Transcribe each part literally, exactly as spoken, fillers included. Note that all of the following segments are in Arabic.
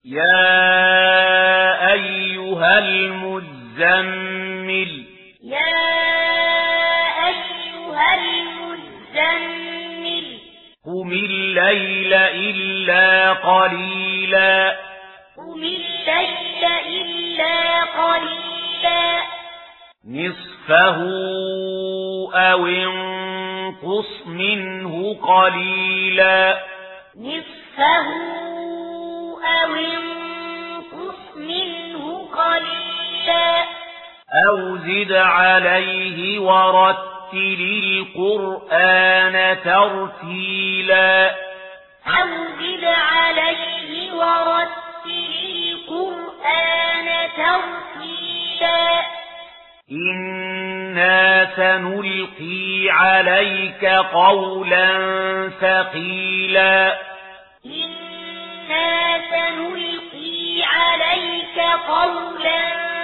يا أيها المزمل يا أيها المزمل قم الليل إلا قليلا قم الليل إلا قليلا نصفه أو انقص منه قليلا نصفه أو انقص منه قليلا أو زد عليه ورتل القرآن ترتيلا أو زد عليه ورتل القرآن ترتيلا إنا سنلقي عليك قولا ثقيلا إنا سنلقي عليك قولا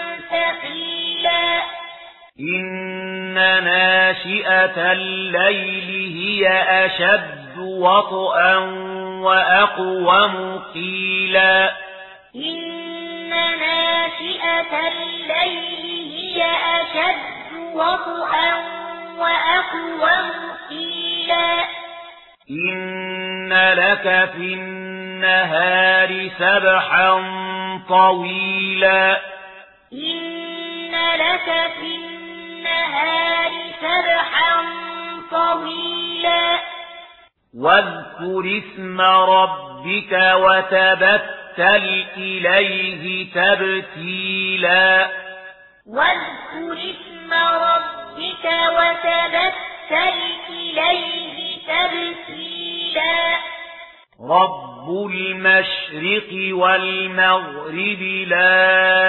ثقيلا إن ناشئة الليل هي أشد وطئا وأقوم قيلا إن ناشئة الليل هي أشد وطئا وأقوم قيلا إن لك في النهار سبحا طويلا إن لك في النهار سبحا طويلا واذكر اسم ربك وتبتل إليه تبتيلا واذكر اسم ربك وتبتل إليه تبتيلا رب المشرق والمغرب لا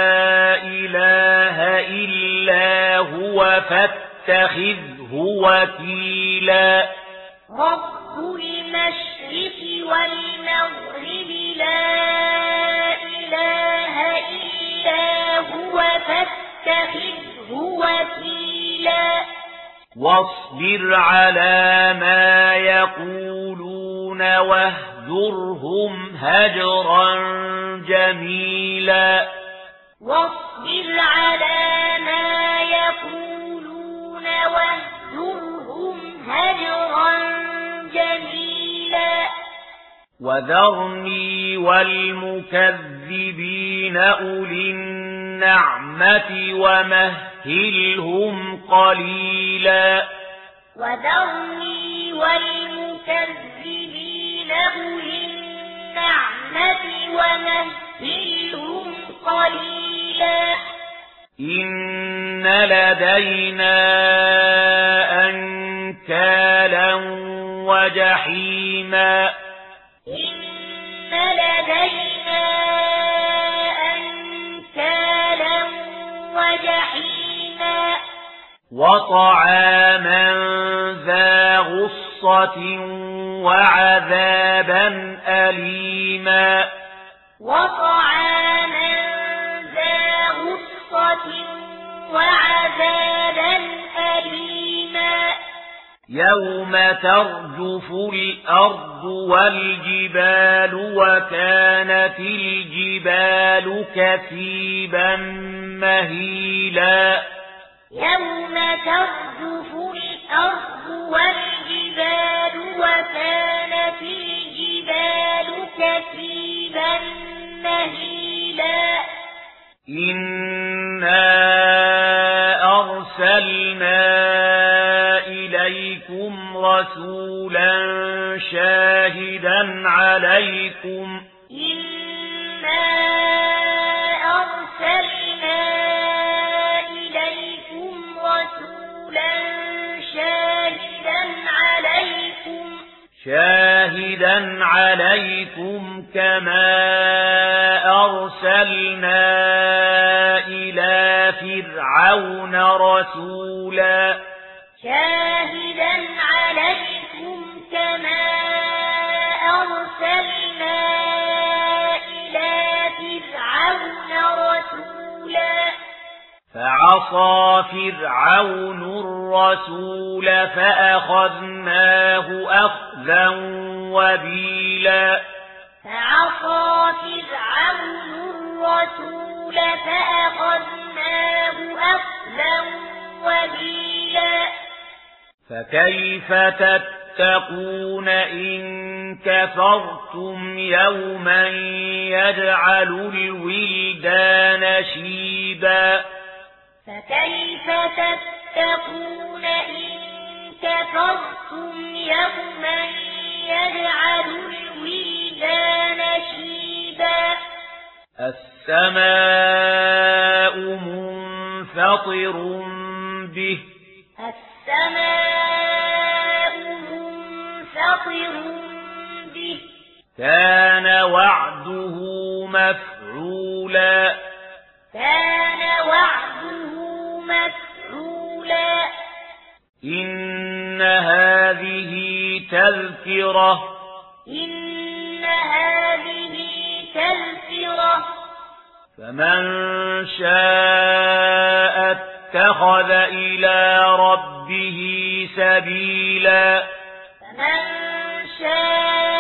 إله إلا هو فاتخذه وكيلا رب المشرق والمغرب لا إله إلا هو فاتخذه وكيلا واصبر على ما يقولون واهجرهم هجرا جميلا واصبر على ما يقولون واهجرهم هجرا جميلا وذرني والمكذبين أولي النعمة ومهلهم قليلا وذرني والمكذبين أولي النعمة ومهلهم قليلا إن لدينا أنكالا وجحيما إن لدينا أنكالا وجحيما وطعاما ذا غصة وعذابا أليما وطعاما ذا غصة وعذابا أليما يوم ترجف الأرض والجبال وكانت الجبال كثيبا مهيلا يوم ترجف الأرض والجبال وكانت الجبال كثيبا مهيلا إنا أرسلنا إليكم رسولا شاهدا عليكم إنا أرسلنا إليكم رسولا شاهدا عليكم شاهدا عليكم كما أرسلنا إلى فرعون رسولا شاهدا عليكم كما أرسلنا إلى فرعون رسولا فعصى فرعون الرسول فأخذناه أخذا وبيلا فعصى فرعون فكيف تتقون إن كفرتم يوما يجعل الولدان شيبا فكيف تتقون إن كفرتم يوما يجعل الولدان شيبا السماء منفطر به السماء منفطر به كان وعده مفعولا كان وعده مفعولا إن هذه تذكرة إن هذه تذكرة فمن شاء اتخذ إلى ربه سبيلا فمن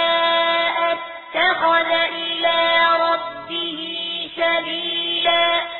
شاء اتخذ إلى ربه سبيلا